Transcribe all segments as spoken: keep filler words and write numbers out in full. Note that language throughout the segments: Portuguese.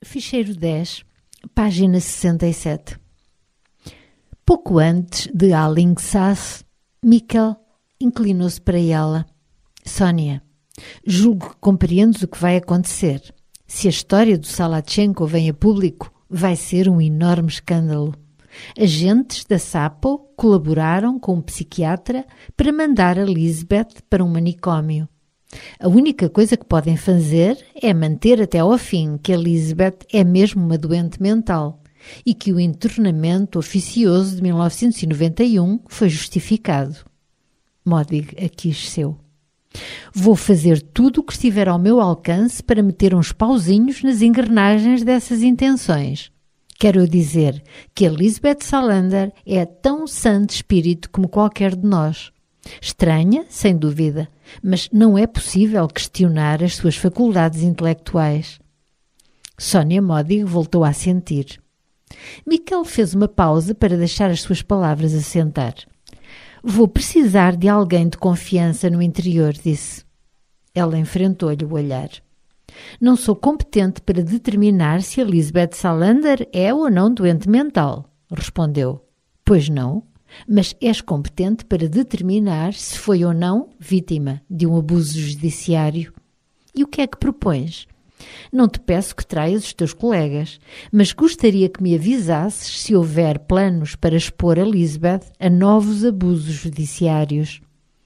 Ficheiro dez, página sessenta e sete. Pouco antes de Aling Sass, Mikkel inclinou-se para ela. Sónia, julgo que compreendes o que vai acontecer. Se a história do Salatchenko vem a público, vai ser um enorme escândalo. Agentes da Sapo colaboraram com um psiquiatra para mandar a Lisbeth para um manicômio. A única coisa que podem fazer é manter até ao fim que a Lisbeth é mesmo uma doente mental e que o internamento oficioso de mil novecentos e noventa e um foi justificado. Modig aquisceu. Vou fazer tudo o que estiver ao meu alcance para meter uns pauzinhos nas engrenagens dessas intenções. Quero dizer que a Lisbeth Salander é tão sã de espírito como qualquer de nós. Estranha, sem dúvida, mas não é possível questionar as suas faculdades intelectuais. Sónia Modig voltou a assentir. Mikkel fez uma pausa para deixar as suas palavras assentar. Vou precisar de alguém de confiança no interior, disse. Ela enfrentou-lhe o olhar. Não sou competente para determinar se a Lisbeth Salander é ou não doente mental, respondeu. Pois não, mas és competente para determinar se foi ou não vítima de um abuso judiciário. E o que é que propões? Não te peço que traias os teus colegas, mas gostaria que me avisasses se houver planos para expor a Lisbeth a novos abusos judiciários.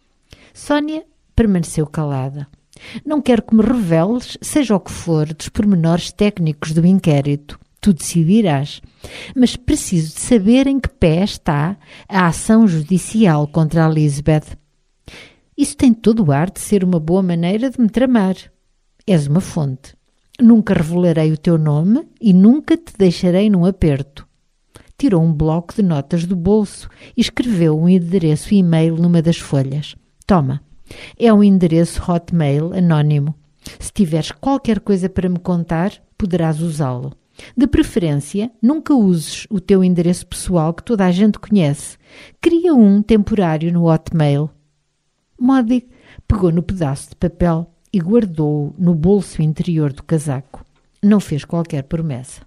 Sónia permaneceu calada. Não quero que me reveles, seja o que for, dos pormenores técnicos do inquérito. Tu decidirás. Mas preciso de saber em que pé está a ação judicial contra a Lisbeth. Isso tem todo o ar de ser uma boa maneira de me tramar. És uma fonte. Nunca revelarei o teu nome e nunca te deixarei num aperto. Tirou um bloco de notas do bolso e escreveu um endereço e-mail numa das folhas. Toma, é um endereço Hotmail anónimo. Se tiveres qualquer coisa para me contar, poderás usá-lo. De preferência, nunca uses o teu endereço pessoal que toda a gente conhece. Cria um temporário no Hotmail. Modig pegou no pedaço de papel e guardou-o no bolso interior do casaco. Não fez qualquer promessa.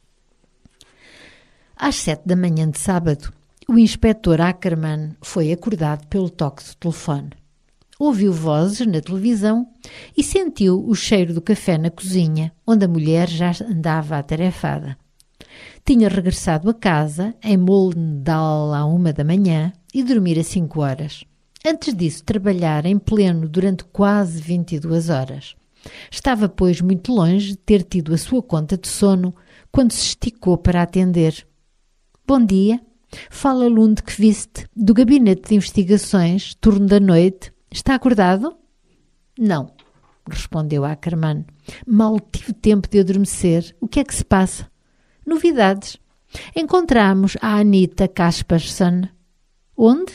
Às sete da manhã de sábado, o inspetor Ackermann foi acordado pelo toque do telefone. Ouviu vozes na televisão e sentiu o cheiro do café na cozinha, onde a mulher já andava atarefada. Tinha regressado a casa, em Moldal, à uma da manhã, e dormir às cinco horas. Antes disso, trabalhar em pleno durante quase vinte e duas horas. Estava, pois, muito longe de ter tido a sua conta de sono quando se esticou para atender. Bom dia. Fala Lundqvist, do Gabinete de Investigações, turno da noite. Está acordado? Não, respondeu Ackermann. Mal tive tempo de adormecer. O que é que se passa? Novidades. Encontramos a Anita Kaspersson. Onde?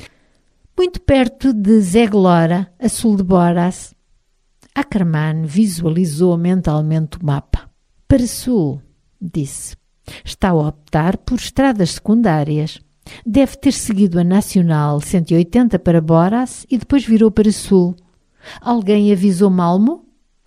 Muito perto de Zeglora, a sul de Boras. Ackermann visualizou mentalmente o mapa. Para sul, disse. Está a optar por estradas secundárias. Deve ter seguido a Nacional cento e oitenta para Boras e depois virou para sul. Alguém avisou Malmo?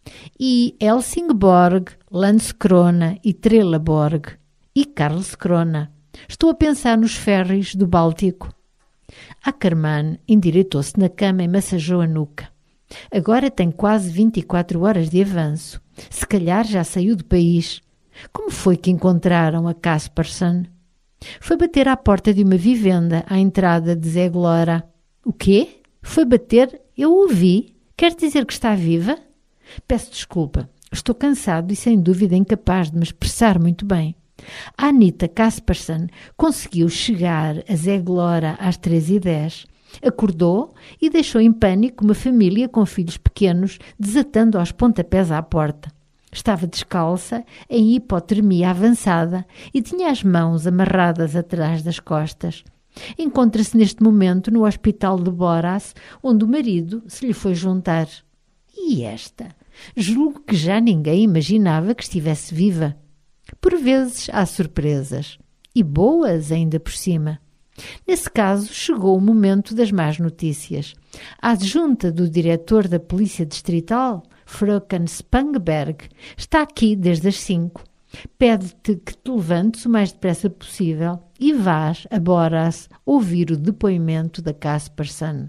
E Helsingborg, Landskrona e Trelleborg. E Karlskrona. Estou a pensar nos ferries do Báltico. Ackermann endireitou-se na cama e massageou a nuca. Agora tem quase vinte e quatro horas de avanço. Se calhar já saiu do país. Como foi que encontraram a Kaspersson? Foi bater à porta de uma vivenda à entrada de Zeglora. O quê? Foi bater? Eu ouvi. Quer dizer que está viva? Peço desculpa. Estou cansado e sem dúvida incapaz de me expressar muito bem. A Anita Kaspersson conseguiu chegar a Zeglora às três e dez. Acordou e deixou em pânico uma família com filhos pequenos, desatando aos pontapés à porta. Estava descalça, em hipotermia avançada e tinha as mãos amarradas atrás das costas. Encontra-se neste momento no hospital de Boras, onde o marido se lhe foi juntar. E esta? Julgo que já ninguém imaginava que estivesse viva. Por vezes há surpresas, e boas ainda por cima. Nesse caso, chegou o momento das más notícias. A adjunta do diretor da Polícia Distrital, Fröken Spangberg, está aqui desde as cinco. Pede-te que te levantes o mais depressa possível e vás a Boras ouvir o depoimento da Casperson.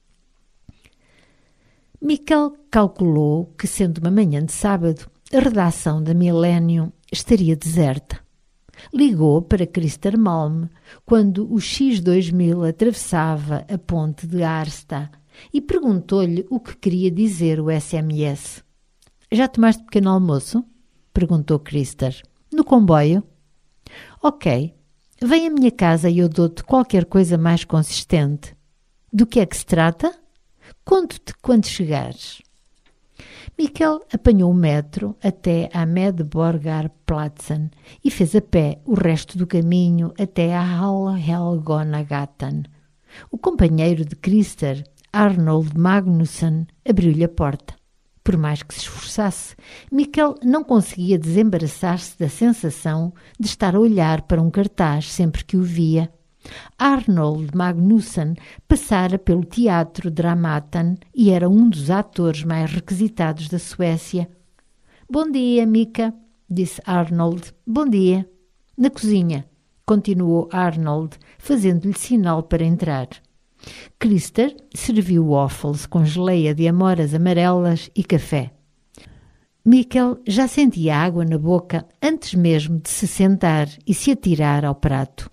Mikkel calculou que, sendo uma manhã de sábado, a redação da Millennium estaria deserta. Ligou para Christer Malm quando o X dois mil atravessava a ponte de Arsta e perguntou-lhe o que queria dizer o S M S. Já tomaste pequeno almoço? Perguntou Christer. No comboio? Ok, vem à minha casa e eu dou-te qualquer coisa mais consistente. Do que é que se trata? Conto-te quando chegares. Mikkel apanhou o metro até à Medborgarplatsen e fez a pé o resto do caminho até à Hall-Helgonagatan. O companheiro de Christer, Arnold Magnusson, abriu-lhe a porta. Por mais que se esforçasse, Mikkel não conseguia desembaraçar-se da sensação de estar a olhar para um cartaz sempre que o via. Arnold Magnusson passara pelo Teatro Dramaten e era um dos atores mais requisitados da Suécia. Bom dia, Mika, disse Arnold. Bom dia. Na cozinha, continuou Arnold, fazendo-lhe sinal para entrar. Christer serviu waffles com geleia de amoras amarelas e café. Mikkel já sentia água na boca antes mesmo de se sentar e se atirar ao prato.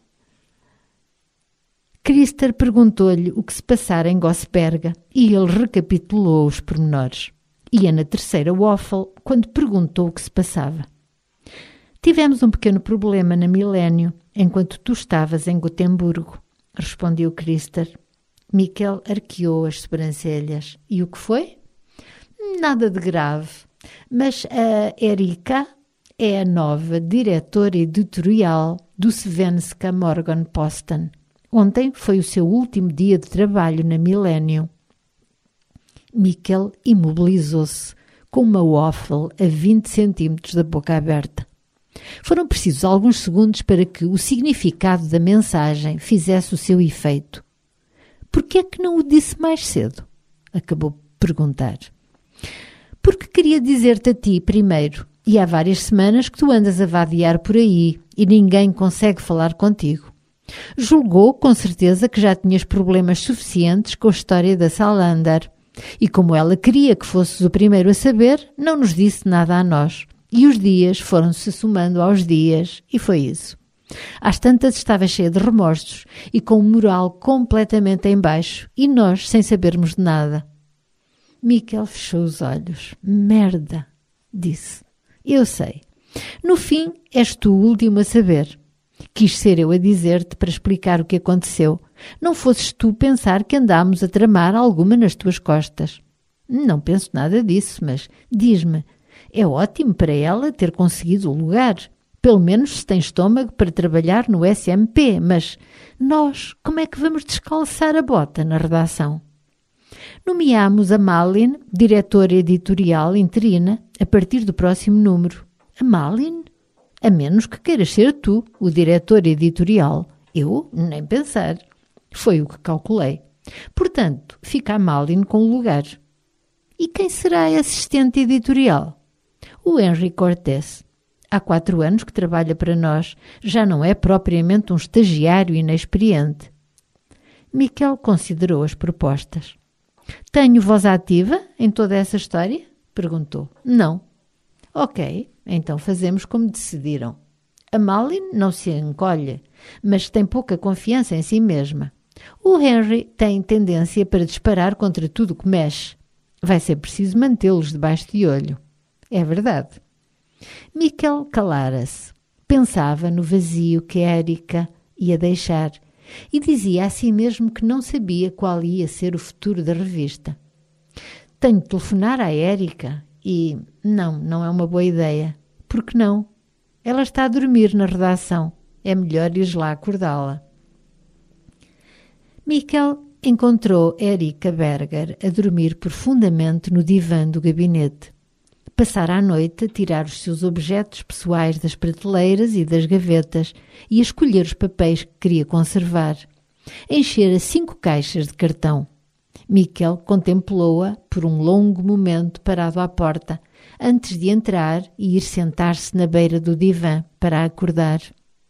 Christer perguntou-lhe o que se passara em Gossberga e ele recapitulou os pormenores. Ia na terceira waffle quando perguntou o que se passava. Tivemos um pequeno problema na Milênio enquanto tu estavas em Gotemburgo, respondeu Christer. Mikkel arqueou as sobrancelhas. E o que foi? Nada de grave, mas a Erika é a nova diretora editorial do Svenska Morgonposten. Ontem foi o seu último dia de trabalho na Millennium. Mikkel imobilizou-se, com uma waffle a vinte centímetros da boca aberta. Foram precisos alguns segundos para que o significado da mensagem fizesse o seu efeito. Por que é que não o disse mais cedo? Acabou por perguntar. Porque queria dizer-te a ti primeiro, e há várias semanas que tu andas a vadear por aí e ninguém consegue falar contigo. Julgou, com certeza, que já tinhas problemas suficientes com a história da Salander. E como ela queria que fosses o primeiro a saber, não nos disse nada a nós. E os dias foram-se somando aos dias, e foi isso. Às tantas estava cheia de remorsos e com o moral completamente em baixo, e nós sem sabermos de nada. Mikkel fechou os olhos. Merda, disse. Eu sei. No fim, és tu o último a saber. Quis ser eu a dizer-te para explicar o que aconteceu. Não fosses tu pensar que andámos a tramar alguma nas tuas costas. Não penso nada disso, mas diz-me, é ótimo para ela ter conseguido o lugar. Pelo menos se tem estômago para trabalhar no S M P, mas nós, como é que vamos descalçar a bota na redação? Nomeámos a Malin, diretora editorial interina, a partir do próximo número. A Malin? A menos que queiras ser tu, o diretor editorial. Eu, nem pensar. Foi o que calculei. Portanto, fica a Malin com o lugar. E quem será a assistente editorial? O Henry Cortés. Há quatro anos que trabalha para nós. Já não é propriamente um estagiário inexperiente. Mikkel considerou as propostas. Tenho voz ativa em toda essa história? Perguntou. Não. Ok, então fazemos como decidiram. A Malin não se encolhe, mas tem pouca confiança em si mesma. O Henry tem tendência para disparar contra tudo que mexe. Vai ser preciso mantê-los debaixo de olho. É verdade. Mikkel calara-se. Pensava no vazio que a Erika ia deixar e dizia a si mesmo que não sabia qual ia ser o futuro da revista. Tenho de telefonar à Erika e... Não, não é uma boa ideia. Por que não? Ela está a dormir na redação. É melhor ir lá acordá-la. Mikkel encontrou Erika Berger a dormir profundamente no divã do gabinete. Passara a noite a tirar os seus objetos pessoais das prateleiras e das gavetas e a escolher os papéis que queria conservar. Enchera cinco caixas de cartão. Mikkel contemplou-a por um longo momento parado à porta, antes de entrar e ir sentar-se na beira do divã para acordar.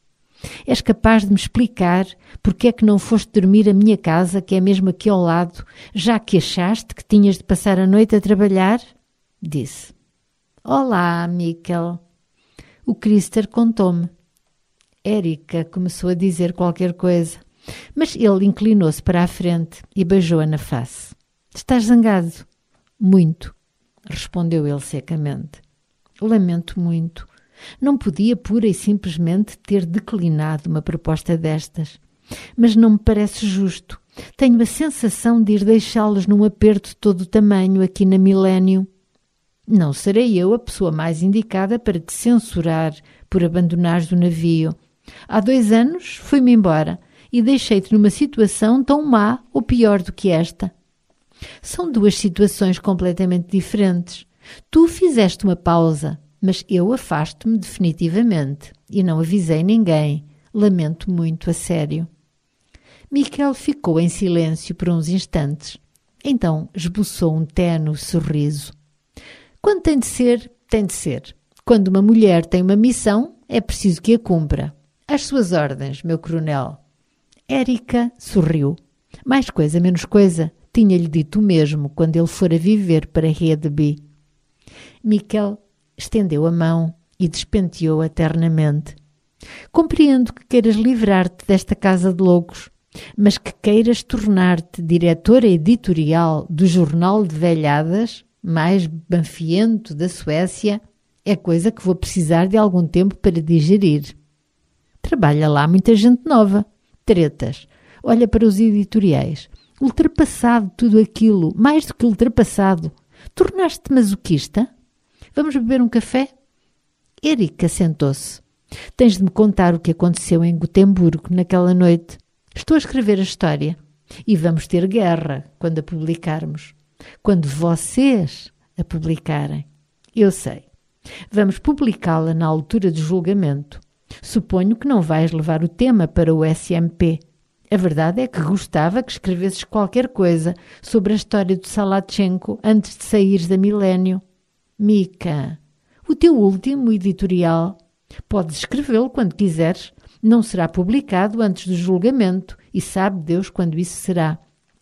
És capaz de me explicar porque é que não foste dormir à minha casa, que é mesmo aqui ao lado, já que achaste que tinhas de passar a noite a trabalhar? Disse. Olá, Mikkel. O Christer contou-me. Érica começou a dizer qualquer coisa, mas ele inclinou-se para a frente e beijou-a na face. Estás zangado? Muito, respondeu ele secamente. Lamento muito. Não podia pura e simplesmente ter declinado uma proposta destas. Mas não me parece justo. Tenho a sensação de ir deixá-los num aperto de todo o tamanho aqui na Millennium. Não serei eu a pessoa mais indicada para te censurar por abandonares o navio. Há dois anos fui-me embora e deixei-te numa situação tão má ou pior do que esta. São duas situações completamente diferentes. Tu fizeste uma pausa, mas eu afasto-me definitivamente e não avisei ninguém. Lamento muito, a sério. Mikkel ficou em silêncio por uns instantes. Então esboçou um ténue sorriso. Quando tem de ser, tem de ser. Quando uma mulher tem uma missão, é preciso que a cumpra. Às suas ordens, meu coronel. Érica sorriu. Mais coisa, menos coisa, tinha-lhe dito o mesmo quando ele fora viver para Hedeby. Mikkel estendeu a mão e despenteou-a ternamente. Compreendo que queiras livrar-te desta casa de loucos, mas que queiras tornar-te diretora editorial do jornal de velhadas mais banfiento da Suécia é coisa que vou precisar de algum tempo para digerir. Trabalha lá muita gente nova. Tretas. Olha para os editoriais. Ultrapassado tudo aquilo, mais do que ultrapassado. Tornaste-te masoquista? Vamos beber um café? Érica sentou-se. Tens de me contar o que aconteceu em Gotemburgo naquela noite. Estou a escrever a história. E vamos ter guerra quando a publicarmos. Quando vocês a publicarem. Eu sei. Vamos publicá-la na altura do julgamento. Suponho que não vais levar o tema para o S M P. A verdade é que gostava que escrevesses qualquer coisa sobre a história do Salatchenko antes de saíres da Milênio. Mika, o teu último editorial, podes escrevê-lo quando quiseres. Não será publicado antes do julgamento e sabe Deus quando isso será.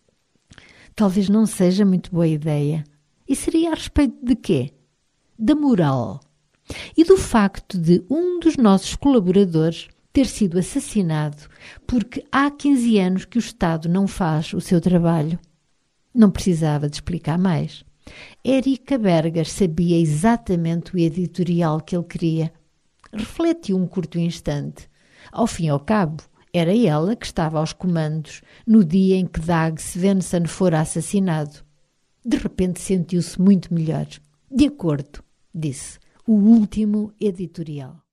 Talvez não seja muito boa ideia. E seria a respeito de quê? Da moral. E do facto de um dos nossos colaboradores ter sido assassinado porque há quinze anos que o Estado não faz o seu trabalho. Não precisava de explicar mais. Érica Berger sabia exatamente o editorial que ele queria. Refletiu um curto instante. Ao fim e ao cabo, era ela que estava aos comandos no dia em que Dag Svensson fora assassinado. De repente sentiu-se muito melhor. De acordo, disse, o último editorial.